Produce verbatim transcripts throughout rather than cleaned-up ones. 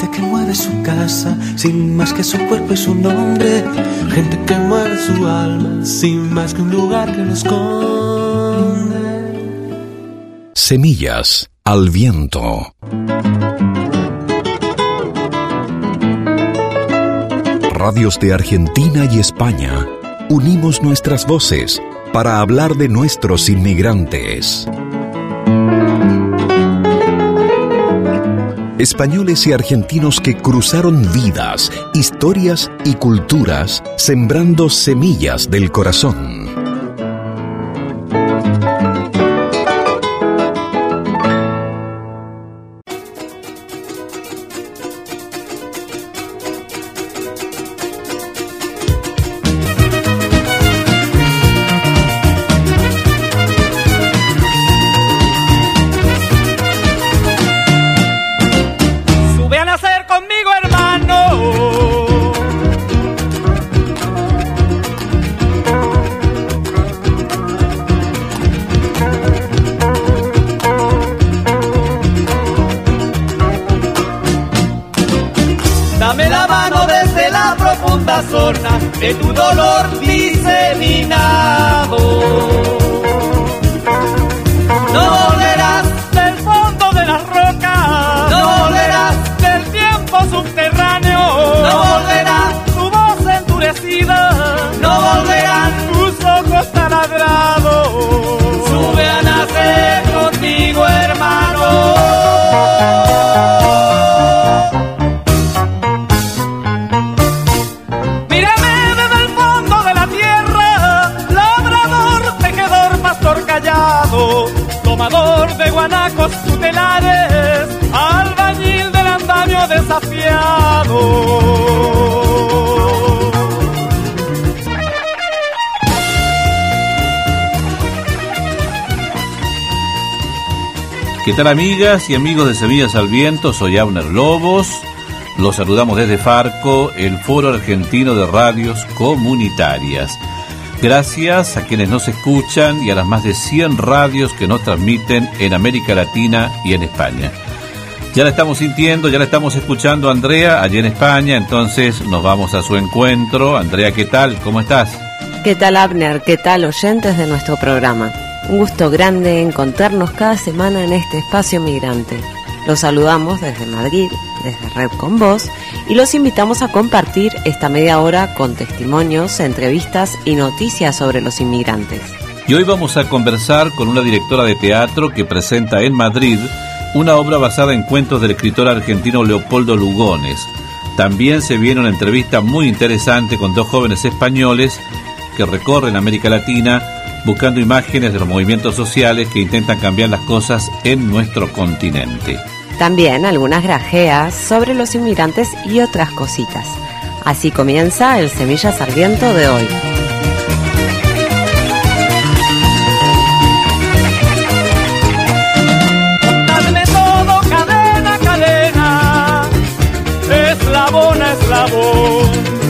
Gente que mueve su casa sin más que su cuerpo y su nombre. Gente que mueve su alma sin más que un lugar que lo esconde. Semillas al viento. Radios de Argentina y España. Unimos nuestras voces para hablar de nuestros inmigrantes. Españoles y argentinos que cruzaron vidas, historias y culturas, sembrando semillas del corazón. De tu dolor diseminado, no olerás del fondo de las rocas, no olerás del tiempo subterráneo, no volverá tu voz endurecida, no volverán tus ojos taladrados. Sube a nacer contigo, hermano. Tomador de guanacos tutelares, albañil del andamio desafiado. ¿Qué tal, amigas y amigos de Semillas al Viento? Soy Abner Lobos. Los saludamos desde Farco, el Foro Argentino de Radios Comunitarias. Gracias a quienes nos escuchan y a las más de cien radios que nos transmiten en América Latina y en España. Ya la estamos sintiendo, ya la estamos escuchando a Andrea allí en España, entonces nos vamos a su encuentro. Andrea, ¿qué tal? ¿Cómo estás? ¿Qué tal, Abner? ¿Qué tal, oyentes de nuestro programa? Un gusto grande encontrarnos cada semana en este espacio migrante. Los saludamos desde Madrid, desde Red con Voz, y los invitamos a compartir esta media hora con testimonios, entrevistas y noticias sobre los inmigrantes. Y hoy vamos a conversar con una directora de teatro que presenta en Madrid una obra basada en cuentos del escritor argentino Leopoldo Lugones. También se viene una entrevista muy interesante con dos jóvenes españoles que recorren América Latina buscando imágenes de los movimientos sociales que intentan cambiar las cosas en nuestro continente. También algunas grajeas sobre los inmigrantes y otras cositas. Así comienza el Semillas al Viento de hoy. Dame todo, cadena, cadena, eslabón a eslabón,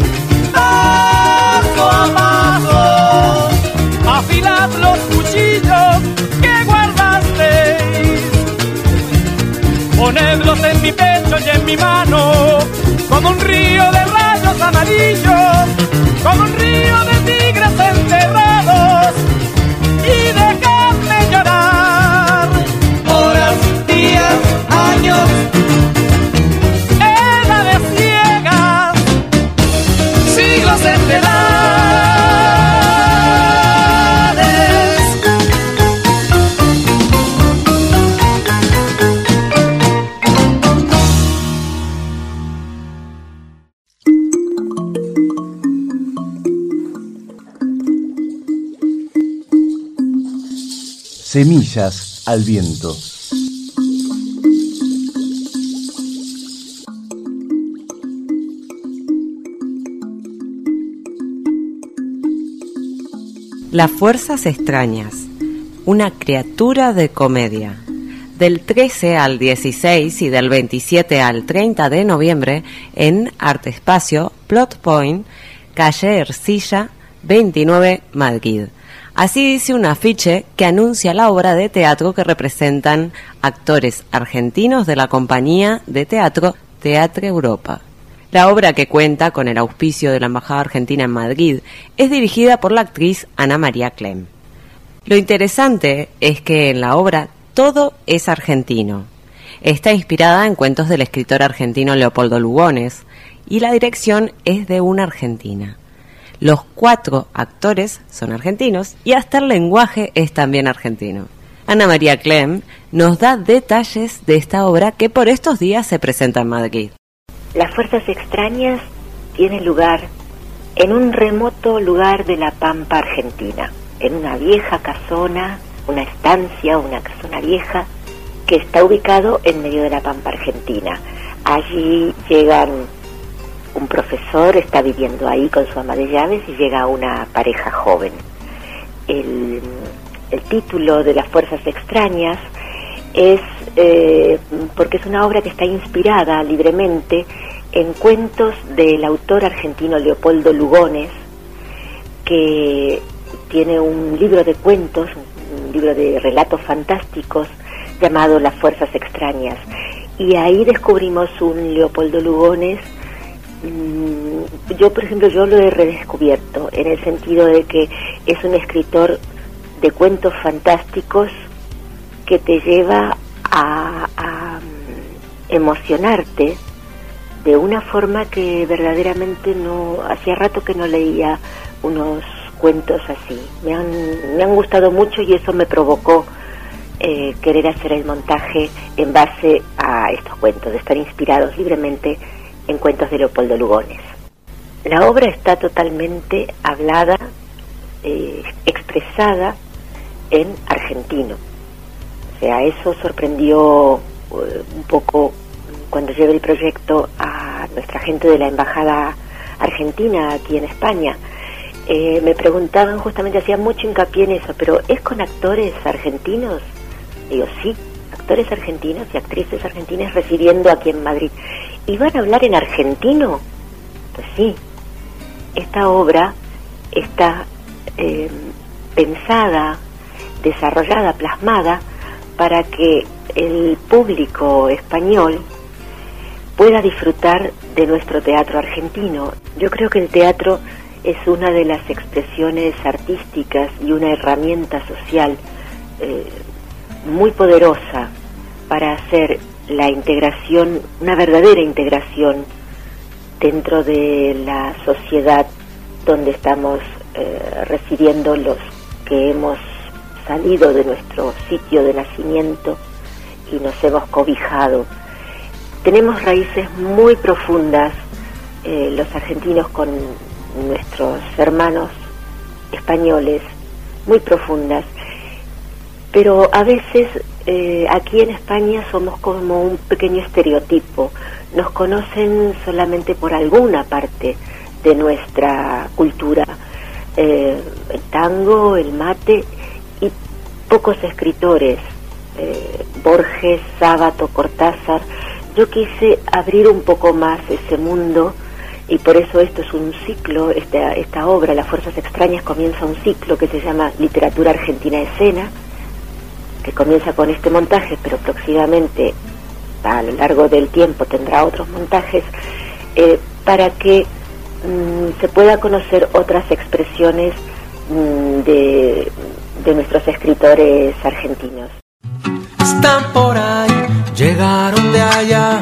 paso a paso, afilad los cuchillos que guardasteis. Ponedlos en mi pecho y en mi mano, como un río de rayos amarillos, como un río de tigres enterrados, y dejadme llorar. Horas, días, años, edades ciegas, siglos enteros. Semillas al Viento. Las Fuerzas Extrañas, una criatura de comedia. Del trece al dieciséis y del veintisiete al treinta de noviembre en Arte Espacio, Plot Point, calle Ercilla, veintinueve, Madrid. Así dice un afiche que anuncia la obra de teatro que representan actores argentinos de la compañía de teatro Teatre Europa. La obra, que cuenta con el auspicio de la Embajada Argentina en Madrid, es dirigida por la actriz Ana María Clem. Lo interesante es que en la obra todo es argentino. Está inspirada en cuentos del escritor argentino Leopoldo Lugones y la dirección es de una argentina. Los cuatro actores son argentinos y hasta el lenguaje es también argentino. Ana María Clem nos da detalles de esta obra que por estos días se presenta en Madrid. Las fuerzas extrañas tienen lugar en un remoto lugar de la Pampa Argentina, en una vieja casona, una estancia, una casona vieja, que está ubicado en medio de la Pampa Argentina. Allí llegan un profesor, está viviendo ahí con su ama de llaves y llega una pareja joven. El, el título de Las fuerzas extrañas es eh, porque es una obra que está inspirada libremente en cuentos del autor argentino Leopoldo Lugones, que tiene un libro de cuentos, un libro de relatos fantásticos llamado Las fuerzas extrañas. Y ahí descubrimos un Leopoldo Lugones. Yo, por ejemplo, yo lo he redescubierto en el sentido de que es un escritor de cuentos fantásticos que te lleva a, a emocionarte de una forma que verdaderamente no, hacía rato que no leía unos cuentos así. Me han, me han gustado mucho y eso me provocó eh, querer hacer el montaje en base a estos cuentos, de estar inspirados libremente en cuentos de Leopoldo Lugones. La obra está totalmente hablada, eh, expresada en argentino. O sea, eso sorprendió eh, un poco cuando llevé el proyecto a nuestra gente de la Embajada Argentina aquí en España. Eh, me preguntaban, justamente hacían mucho hincapié en eso, pero ¿es con actores argentinos? Digo, sí, actores argentinos y actrices argentinas residiendo aquí en Madrid. ¿Y van a hablar en argentino? Pues sí, esta obra está eh, pensada, desarrollada, plasmada para que el público español pueda disfrutar de nuestro teatro argentino. Yo creo que el teatro es una de las expresiones artísticas y una herramienta social eh, muy poderosa para hacer la integración, una verdadera integración dentro de la sociedad donde estamos eh, residiendo los que hemos salido de nuestro sitio de nacimiento y nos hemos cobijado. Tenemos raíces muy profundas, eh, los argentinos con nuestros hermanos españoles, muy profundas, pero a veces eh, aquí en España somos como un pequeño estereotipo, nos conocen solamente por alguna parte de nuestra cultura, eh, el tango, el mate y pocos escritores, eh, Borges, Sábato, Cortázar. Yo quise abrir un poco más ese mundo y por eso esto es un ciclo, esta, esta obra, Las fuerzas extrañas, comienza un ciclo que se llama Literatura Argentina Escena, que comienza con este montaje, pero próximamente a lo largo del tiempo tendrá otros montajes, eh, para que mmm, se pueda conocer otras expresiones mmm, de, de nuestros escritores argentinos. Están por ahí, llegaron de allá,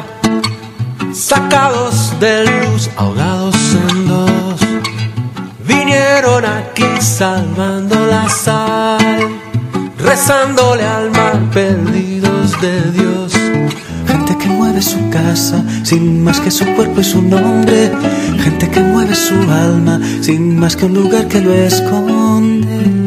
sacados de luz, ahogados en dos. Vinieron aquí salvando la sal, rezándole al mar, perdidos de Dios. Gente que mueve su casa sin más que su cuerpo y su nombre. Gente que mueve su alma sin más que un lugar que lo esconde.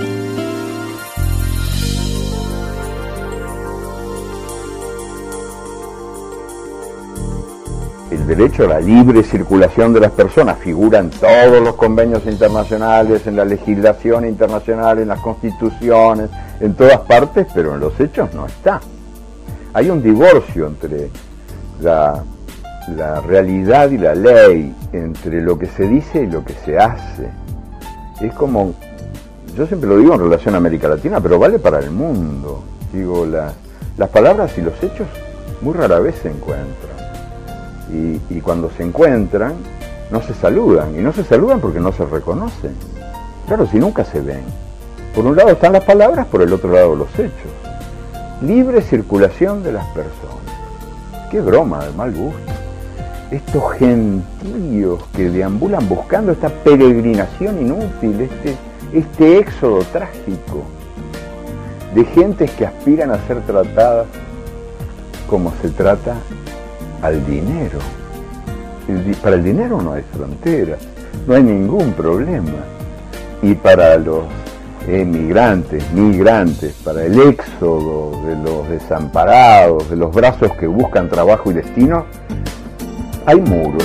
El derecho a la libre circulación de las personas figura en todos los convenios internacionales, en la legislación internacional, en las constituciones, en todas partes, pero en los hechos no está. Hay un divorcio entre la, la realidad y la ley, entre lo que se dice y lo que se hace. Es como, yo siempre lo digo en relación a América Latina, pero vale para el mundo. Digo, la, las palabras y los hechos muy rara vez se encuentran. y, y cuando se encuentran no se saludan, y no se saludan porque no se reconocen. Claro, si nunca se ven. Por un lado están las palabras, por el otro lado los hechos. Libre circulación de las personas. Qué broma de mal gusto. Estos gentíos que deambulan buscando esta peregrinación inútil, este, este éxodo trágico de gentes que aspiran a ser tratadas como se trata al dinero. El, para el dinero no hay fronteras, no hay ningún problema. Y para los emigrantes, migrantes, para el éxodo de los desamparados, de los brazos que buscan trabajo y destino, hay muros.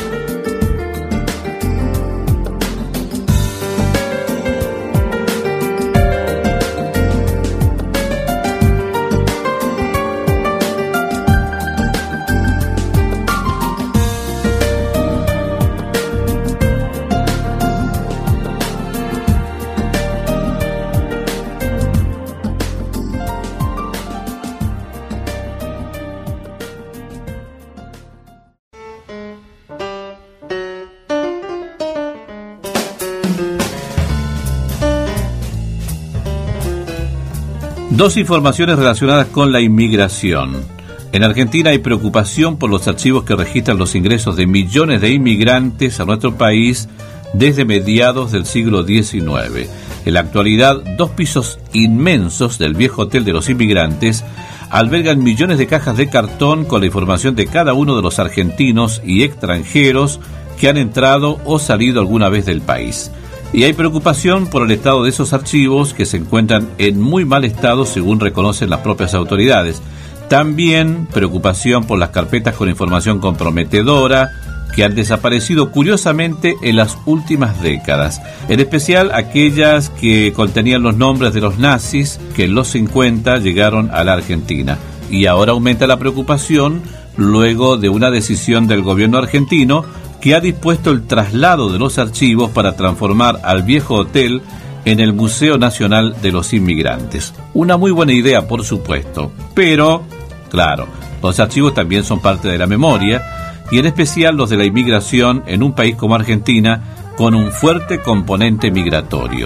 Dos informaciones relacionadas con la inmigración. En Argentina hay preocupación por los archivos que registran los ingresos de millones de inmigrantes a nuestro país desde mediados del siglo diecinueve. En la actualidad, dos pisos inmensos del viejo Hotel de los Inmigrantes albergan millones de cajas de cartón con la información de cada uno de los argentinos y extranjeros que han entrado o salido alguna vez del país. Y hay preocupación por el estado de esos archivos que se encuentran en muy mal estado según reconocen las propias autoridades. También preocupación por las carpetas con información comprometedora que han desaparecido curiosamente en las últimas décadas, en especial aquellas que contenían los nombres de los nazis que en los cincuenta llegaron a la Argentina. Y ahora aumenta la preocupación luego de una decisión del gobierno argentino que ha dispuesto el traslado de los archivos para transformar al viejo hotel en el Museo Nacional de los Inmigrantes. Una muy buena idea, por supuesto, pero, claro, los archivos también son parte de la memoria, y en especial los de la inmigración en un país como Argentina, con un fuerte componente migratorio.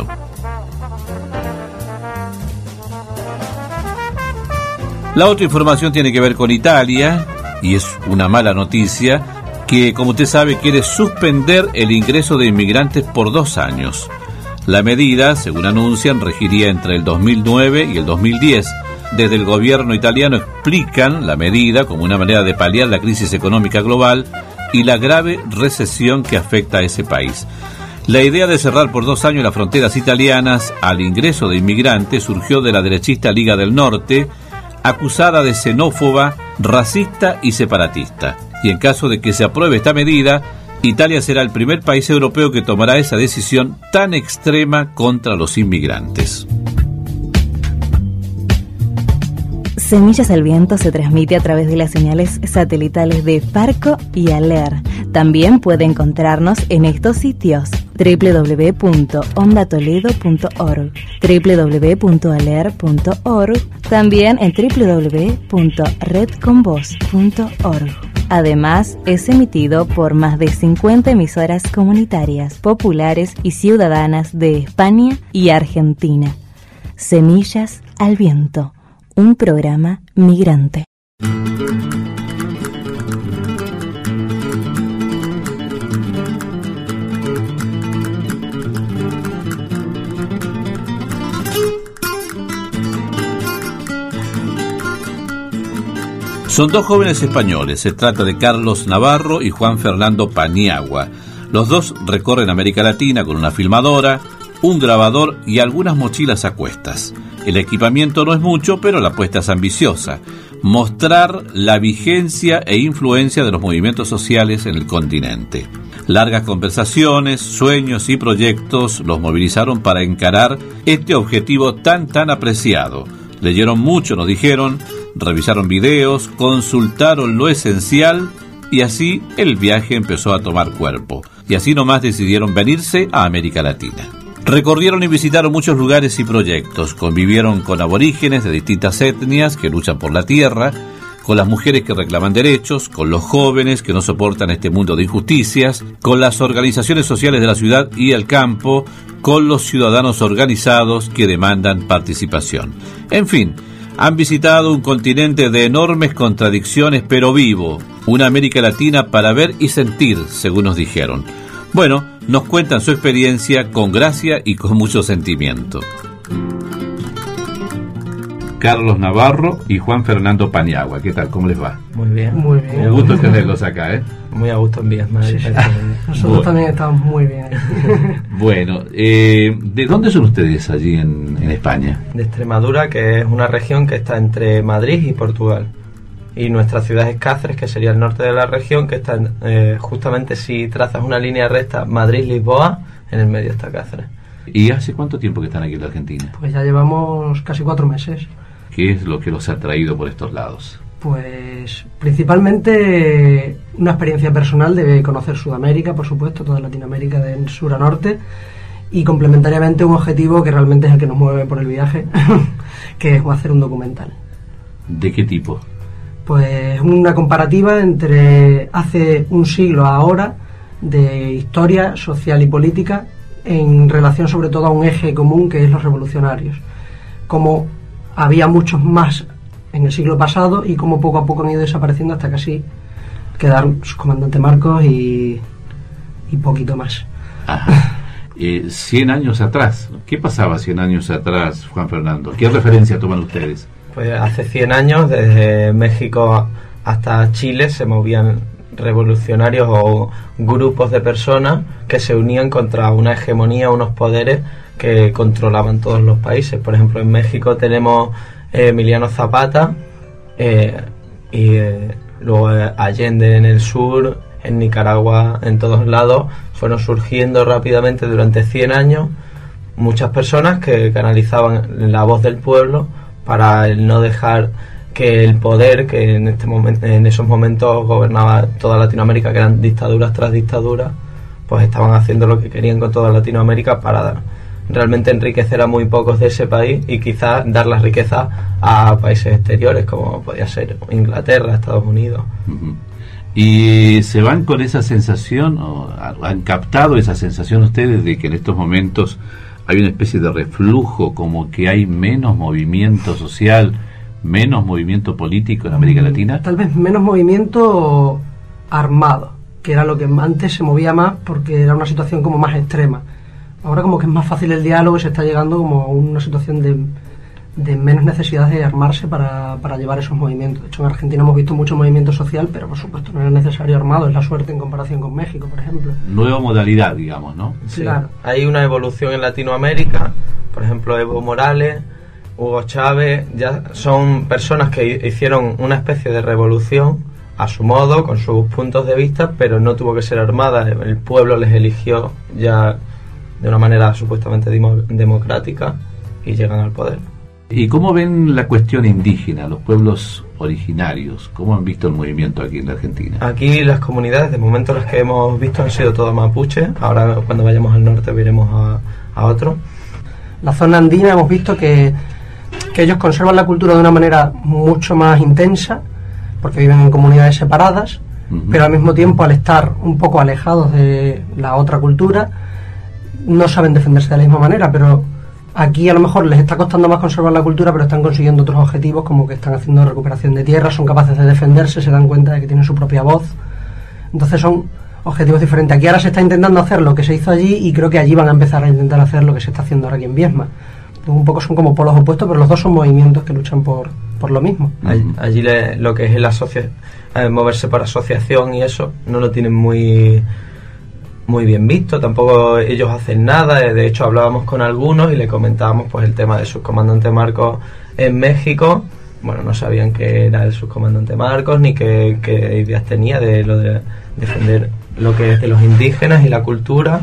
La otra información tiene que ver con Italia, y es una mala noticia, que, como usted sabe, quiere suspender el ingreso de inmigrantes por dos años. La medida, según anuncian, regiría entre el dos mil nueve y el dos mil diez. Desde el gobierno italiano explican la medida como una manera de paliar la crisis económica global y la grave recesión que afecta a ese país. La idea de cerrar por dos años las fronteras italianas al ingreso de inmigrantes surgió de la derechista Liga del Norte, acusada de xenófoba, racista y separatista. Y en caso de que se apruebe esta medida, Italia será el primer país europeo que tomará esa decisión tan extrema contra los inmigrantes. Semillas al Viento se transmite a través de las señales satelitales de Farco y Aler. También puede encontrarnos en estos sitios: doble u doble u doble u punto onda toledo punto org, doble u doble u doble u punto aler punto org, también en doble u doble u doble u punto red con voz punto org. Además, es emitido por más de cincuenta emisoras comunitarias, populares y ciudadanas de España y Argentina. Semillas al Viento, un programa migrante. Son dos jóvenes españoles, se trata de Carlos Navarro y Juan Fernando Paniagua. Los dos recorren América Latina con una filmadora, un grabador y algunas mochilas a cuestas. El equipamiento no es mucho, pero la apuesta es ambiciosa: mostrar la vigencia e influencia de los movimientos sociales en el continente. Largas conversaciones, sueños y proyectos los movilizaron para encarar este objetivo tan tan apreciado. Leyeron mucho, nos dijeron, revisaron videos, consultaron lo esencial y así el viaje empezó a tomar cuerpo. Y así nomás decidieron venirse a América Latina. Recorrieron y visitaron muchos lugares y proyectos, convivieron con aborígenes de distintas etnias que luchan por la tierra, con las mujeres que reclaman derechos, con los jóvenes que no soportan este mundo de injusticias, con las organizaciones sociales de la ciudad y el campo, con los ciudadanos organizados que demandan participación. En fin, han visitado un continente de enormes contradicciones, pero vivo, una América Latina para ver y sentir, según nos dijeron. Bueno, nos cuentan su experiencia con gracia y con mucho sentimiento. Carlos Navarro y Juan Fernando Paniagua. ¿Qué tal? ¿Cómo les va? Muy bien. Muy bien. Un gusto tenerlos acá, ¿eh? Muy a gusto en Viesma. Sí, sí. Nosotros bueno. también estamos muy bien. Bueno, eh, ¿de dónde son ustedes allí en, en España? De Extremadura, que es una región que está entre Madrid y Portugal. Y nuestra ciudad es Cáceres, que sería el norte de la región, que está eh, justamente, si trazas una línea recta, Madrid-Lisboa, en el medio está Cáceres. ¿Y hace cuánto tiempo que están aquí en la Argentina? Pues ya llevamos casi cuatro meses. ¿Qué es lo que los ha traído por estos lados? Pues principalmente una experiencia personal de conocer Sudamérica, por supuesto, toda Latinoamérica de sur a norte, y complementariamente un objetivo que realmente es el que nos mueve por el viaje, que es hacer un documental. ¿De qué tipo? Pues una comparativa entre hace un siglo a ahora de historia social y política en relación sobre todo a un eje común que es los revolucionarios. Como había muchos más en el siglo pasado y como poco a poco han ido desapareciendo hasta casi quedar su comandante Marcos y, y poquito más. Ajá. Eh, cien años atrás, ¿qué pasaba cien años atrás, Juan Fernando? ¿Qué referencia toman ustedes? Pues hace cien años, desde México hasta Chile, se movían revolucionarios o grupos de personas que se unían contra una hegemonía, unos poderes que controlaban todos los países. Por ejemplo, en México tenemos eh, Emiliano Zapata, eh, y eh, luego eh, Allende en el sur, en Nicaragua, en todos lados, fueron surgiendo rápidamente durante cien años muchas personas que canalizaban la voz del pueblo para el no dejar que el poder, que en este momento, en esos momentos gobernaba toda Latinoamérica, que eran dictaduras tras dictaduras, pues estaban haciendo lo que querían con toda Latinoamérica para dar, realmente enriquecer a muy pocos de ese país y quizás dar la riqueza a países exteriores, como podía ser Inglaterra, Estados Unidos. Uh-huh. ¿Y se van con esa sensación, o han captado esa sensación ustedes de que en estos momentos hay una especie de reflujo, como que hay menos movimiento social, menos movimiento político en América Latina? Tal vez menos movimiento armado, que era lo que antes se movía más porque era una situación como más extrema. Ahora como que es más fácil el diálogo y se está llegando como a una situación de, de menos necesidad de armarse para, para llevar esos movimientos. De hecho, en Argentina hemos visto mucho movimiento social, pero por supuesto no era necesario armado, es la suerte en comparación con México, por ejemplo. Nueva modalidad, digamos, ¿no? Sí, claro. Hay una evolución en Latinoamérica, por ejemplo, Evo Morales, Hugo Chávez, ya son personas que hicieron una especie de revolución a su modo, con sus puntos de vista, pero no tuvo que ser armada, el pueblo les eligió ya de una manera supuestamente democrática y llegan al poder. ¿Y cómo ven la cuestión indígena, los pueblos originarios? ¿Cómo han visto el movimiento aquí en la Argentina? Aquí las comunidades, de momento las que hemos visto han sido todas mapuche, ahora cuando vayamos al norte veremos a, a otro. La zona andina hemos visto que, que ellos conservan la cultura de una manera mucho más intensa, porque viven en comunidades separadas, uh-huh. pero al mismo tiempo, al estar un poco alejados de la otra cultura, no saben defenderse de la misma manera, pero aquí a lo mejor les está costando más conservar la cultura, pero están consiguiendo otros objetivos, como que están haciendo recuperación de tierra, son capaces de defenderse, se dan cuenta de que tienen su propia voz. Entonces son objetivos diferentes. Aquí ahora se está intentando hacer lo que se hizo allí y creo que allí van a empezar a intentar hacer lo que se está haciendo ahora aquí en Viesma. Un poco son como polos opuestos, pero los dos son movimientos que luchan por, por lo mismo. Allí, allí le, lo que es el asocia, eh, moverse por asociación y eso no lo tienen muy muy bien visto, tampoco ellos hacen nada. De hecho hablábamos con algunos y le comentábamos pues el tema de subcomandante Marcos en México. Bueno, no sabían qué era el subcomandante Marcos ni qué, qué ideas tenía de lo de defender lo que es de los indígenas y la cultura,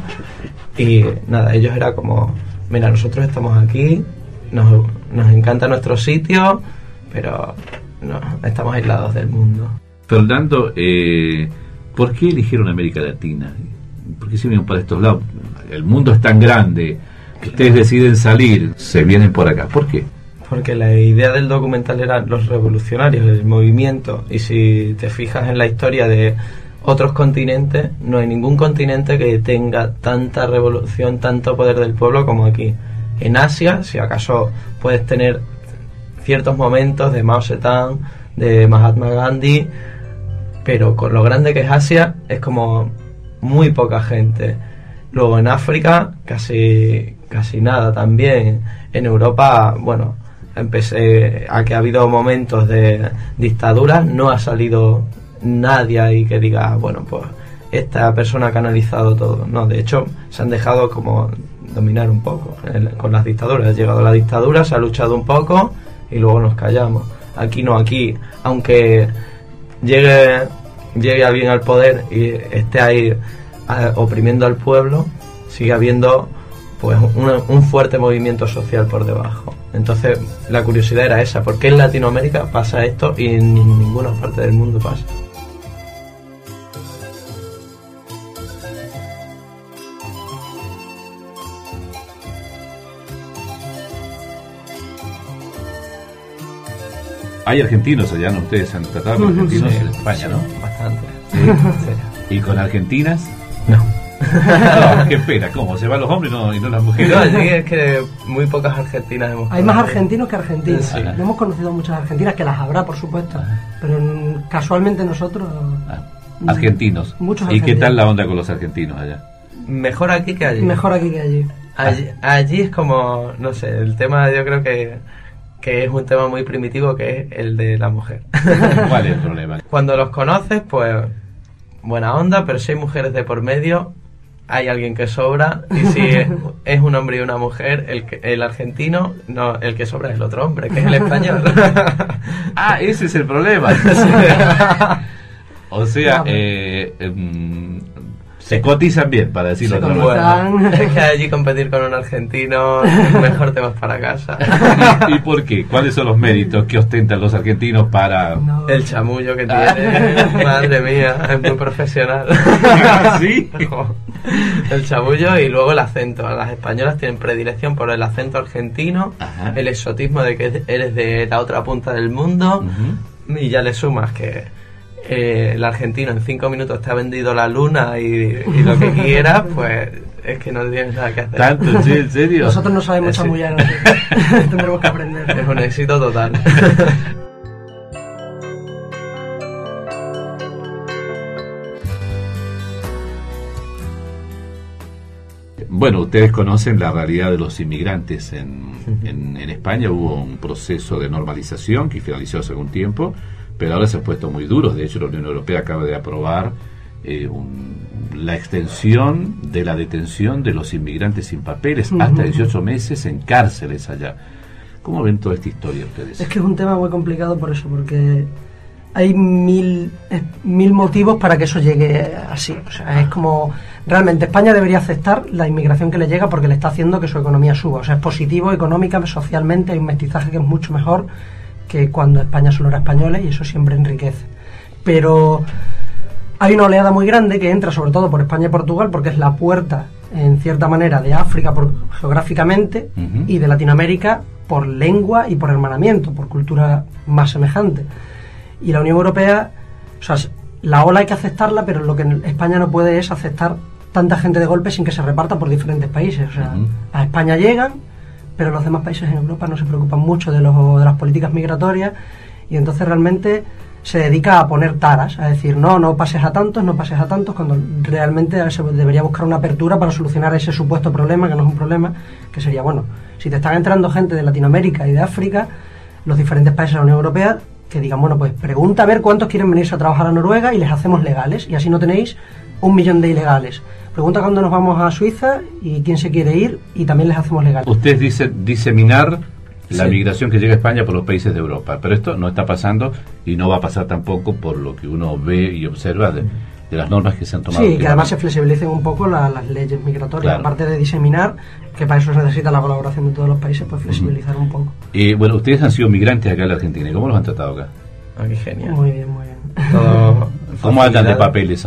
y nada, ellos era como, mira, nosotros estamos aquí, nos, nos encanta nuestro sitio, pero no, estamos aislados del mundo. Fernando, eh, ¿por qué eligieron América Latina? ¿Por qué se vienen para estos lados? El mundo es tan grande que ustedes deciden salir, se vienen por acá. ¿Por qué? Porque la idea del documental era los revolucionarios, el movimiento, y si te fijas en la historia de otros continentes, no hay ningún continente que tenga tanta revolución, tanto poder del pueblo como aquí. En Asia, si acaso puedes tener ciertos momentos de Mao Zedong, de Mahatma Gandhi, pero con lo grande que es Asia, es como muy poca gente. Luego en África, casi, casi nada también. En Europa, bueno, empecé a que ha habido momentos de dictadura, no ha salido nadie ahí que diga, bueno, pues esta persona ha canalizado todo. No, de hecho, se han dejado como dominar un poco el, con las dictaduras. Ha llegado la dictadura, se ha luchado un poco y luego nos callamos. Aquí no, aquí, aunque llegue, llegue alguien al poder y esté ahí a, oprimiendo al pueblo, sigue habiendo pues un, un fuerte movimiento social por debajo. Entonces la curiosidad era esa, ¿por qué en Latinoamérica pasa esto y en ninguna parte del mundo pasa? Hay argentinos allá, ¿no? Ustedes han tratado con argentinos Sí, en España, sí, ¿no? Bastante. ¿Sí? Sí. ¿Y con argentinas? No. No, qué pena, ¿cómo? ¿Se van los hombres no, y no las mujeres? No, sí, es que muy pocas argentinas hemos Hay más argentinos que argentinas. Sí. No hemos conocido muchas argentinas, que las habrá, por supuesto. Pero mm, casualmente nosotros... Ah, argentinos. Muchos ¿Y argentinos. qué tal la onda con los argentinos allá? Mejor aquí que allí. Mejor aquí que allí. Allí, allí es como, no sé, el tema yo creo que, que es un tema muy primitivo, que es el de la mujer. ¿Cuál es el problema? Cuando los conoces, pues buena onda, pero si hay mujeres de por medio, hay alguien que sobra, y si es, es un hombre y una mujer, el, que, el argentino, no, el que sobra es el otro hombre, que es el español. Ah, ese es el problema. Sí. O sea, eh, eh, se cotizan bien, para decirlo de otra manera. Bueno, es que allí competir con un argentino, mejor te vas para casa. ¿Y, ¿Y por qué? ¿Cuáles son los méritos que ostentan los argentinos para...? No. El chamullo que tiene, madre mía, es muy profesional. ¿Sí? El chamullo y luego el acento. Las españolas tienen predilección por el acento argentino, Ajá. el exotismo de que eres de la otra punta del mundo, uh-huh. Y ya le sumas que eh, el argentino en cinco minutos te ha vendido la luna y, y lo que quieras, pues es que no tienes nada que hacer. ¿Tanto? ¿Sí? ¿En serio? Nosotros no sabemos Sí. chamullar, así que tendremos que aprender. Es un éxito total. Bueno, ustedes conocen la realidad de los inmigrantes en, en, en España. Hubo un proceso de normalización que finalizó hace algún tiempo, pero ahora se han puesto muy duros. De hecho, la Unión Europea acaba de aprobar eh, un, la extensión de la detención de los inmigrantes sin papeles uh-huh. hasta dieciocho meses en cárceles allá. ¿Cómo ven toda esta historia ustedes? Es que es un tema muy complicado por eso, porque hay mil, eh, mil motivos para que eso llegue así. O sea, es como... Realmente España debería aceptar la inmigración que le llega porque le está haciendo que su economía suba. O sea, es positivo económica, socialmente, hay un mestizaje que es mucho mejor que cuando España solo era españoles, y eso siempre enriquece. Pero hay una oleada muy grande que entra sobre todo por España y Portugal, porque es la puerta, en cierta manera, de África por, geográficamente uh-huh. y de Latinoamérica por lengua y por hermanamiento, por cultura más semejante. Y la Unión Europea, o sea, la ola hay que aceptarla, pero lo que España no puede es aceptar tanta gente de golpe sin que se reparta por diferentes países. O sea, uh-huh. a España llegan, pero los demás países en Europa no se preocupan mucho de, los, de las políticas migratorias, y entonces realmente se dedica a poner taras, a decir, no, no pases a tantos, no pases a tantos, cuando realmente se debería buscar una apertura para solucionar ese supuesto problema, que no es un problema, que sería, bueno, si te están entrando gente de Latinoamérica y de África, los diferentes países de la Unión Europea, que digan, bueno, pues pregunta a ver cuántos quieren venirse a trabajar a Noruega y les hacemos legales, y así no tenéis un millón de ilegales. Pregunta cuándo nos vamos a Suiza y quién se quiere ir, y también les hacemos legales. Ustedes dicen diseminar la sí. migración que llega a España por los países de Europa, pero esto no está pasando y no va a pasar tampoco por lo que uno ve y observa de, de las normas que se han tomado. Sí, que además se flexibilicen un poco la, las leyes migratorias, claro. Aparte de diseminar, que para eso se necesita la colaboración de todos los países, pues flexibilizar uh-huh. un poco. Y bueno, ustedes han sido migrantes acá en la Argentina, ¿cómo los han tratado acá? Aquí genial. Muy bien, muy bien. Todo ¿Cómo andan de papeles ahora?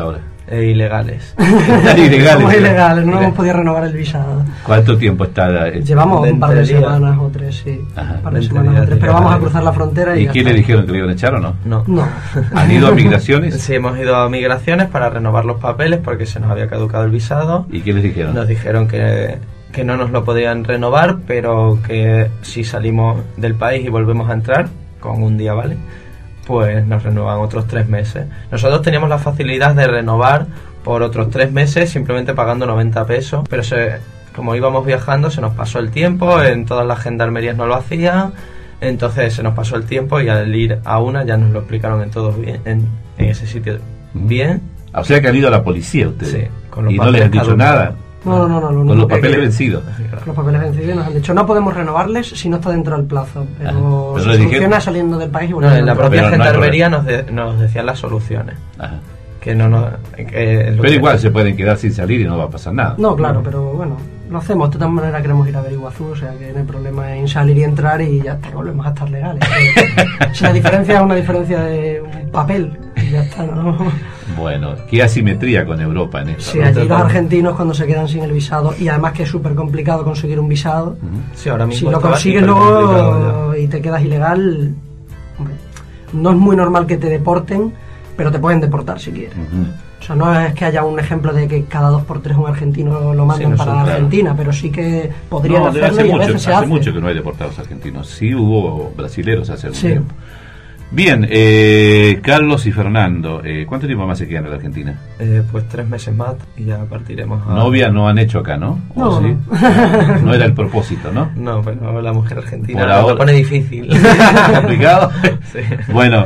E ilegales. ilegales. Somos ¿no? ilegales, no hemos podido renovar el visado. ¿Cuánto tiempo está? Eh? Llevamos un par de semanas o tres, sí. Ajá, un par de semanas o tres, pero vamos a cruzar la frontera. ¿Y, ¿Y qué le dijeron? ¿Que le iban a echar o no? No. No. ¿Han ido a migraciones? Sí, hemos ido a migraciones para renovar los papeles porque se nos había caducado el visado. ¿Y qué les dijeron? Nos dijeron que, que no nos lo podían renovar, pero que si salimos del país y volvemos a entrar, con un día, ¿vale?, pues nos renuevan otros tres meses. Nosotros teníamos la facilidad de renovar por otros tres meses simplemente pagando noventa pesos, pero se, como íbamos viajando se nos pasó el tiempo, en todas las gendarmerías no lo hacían, entonces se nos pasó el tiempo y al ir a una ya nos lo explicaron en todo bien, en, en ese sitio bien. O sea que han ido a la policía ustedes. Sí, con los y no les han dicho caducados. nada. No, no, no, no. Con los papeles vencidos. Los papeles vencidos nos han dicho, no podemos renovarles si no está dentro del plazo, pero, Ajá. Pero se le soluciona dijeron... saliendo del país y No, volviendo en la a entrar. propia Pero no hay gendarmería nos, de, nos decían las soluciones. Ajá. Que no nos... Que pero igual se pueden quedar sin salir y no va a pasar nada. No, claro, pero bueno, lo hacemos. De todas maneras queremos ir a ver Iguazú, o sea que no hay problema en salir y entrar y ya está, volvemos a estar legales. Si la diferencia es una diferencia de un papel, y ya está, ¿no? Bueno, qué asimetría con Europa en esto. Sí, ¿no? allí los argentinos cuando se quedan sin el visado, y además que es súper complicado conseguir un visado, uh-huh. Sí, ahora mismo si lo está consigues luego y te quedas ilegal, hombre, no es muy normal que te deporten, pero te pueden deportar si quieres. Uh-huh. O sea, no es que haya un ejemplo de que cada dos por tres un argentino lo manden sí, no para son, Argentina, claro. pero sí que podrían no, hacerlo hace y a mucho, veces se hace hace. mucho que no hay deportados argentinos. Sí hubo brasileros hace algún sí. tiempo. Bien, eh, Carlos y Fernando, eh, ¿cuánto tiempo más se quedan en la Argentina? Eh, pues tres meses más y ya partiremos a... Novia no han hecho acá, ¿no? No, ¿sí? no. No era el propósito, ¿no? No, pero la mujer argentina Por nos ahora. lo pone difícil. ¿Complicado? Sí. Bueno,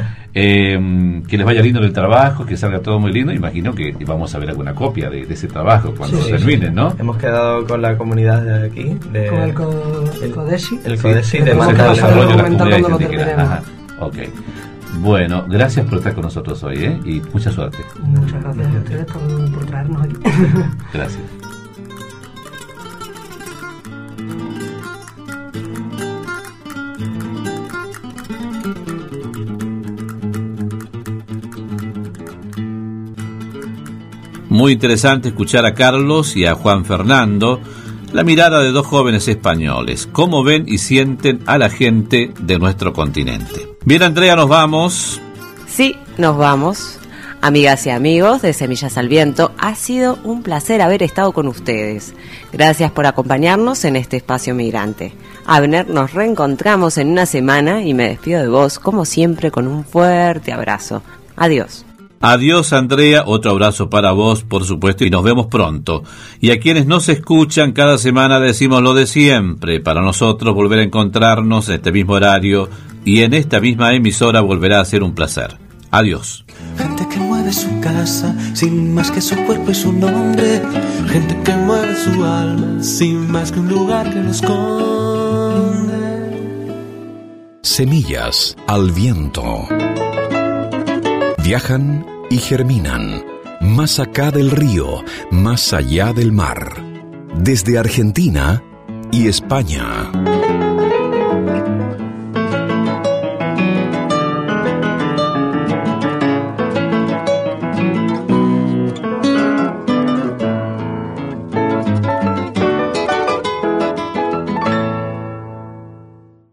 eh, que les vaya lindo en el trabajo, que salga todo muy lindo. Imagino que vamos a ver alguna copia de, de ese trabajo cuando Sí, se sí, termine, ¿no? Hemos quedado con la comunidad de aquí. De, Con el, co el CODESI. El Sí, CODESI que de tenemos Consejo de que Málaga. Desarrollo de las documentar Comunidades cuando lo Indígenas. terminemos. Ajá, ok. Bueno, gracias por estar con nosotros hoy, ¿eh? Y mucha suerte. Muchas gracias a ustedes por, por traernos aquí. Gracias. Muy interesante escuchar a Carlos y a Juan Fernando, la mirada de dos jóvenes españoles, cómo ven y sienten a la gente de nuestro continente. Bien, Andrea, nos vamos. Sí, nos vamos. Amigas y amigos de Semillas al Viento, ha sido un placer haber estado con ustedes. Gracias por acompañarnos en este espacio migrante. Abner, nos reencontramos en una semana y me despido de vos, como siempre, con un fuerte abrazo. Adiós. Adiós, Andrea, otro abrazo para vos, por supuesto, y nos vemos pronto. Y a quienes nos escuchan cada semana decimos lo de siempre. Para nosotros volver a encontrarnos en este mismo horario y en esta misma emisora volverá a ser un placer. Adiós. Gente que mueve su casa sin más que su cuerpo y su nombre. Gente que mueve su alma sin más que un lugar que lo esconde. Semillas al viento. Viajan y germinan, más acá del río, más allá del mar, desde Argentina y España.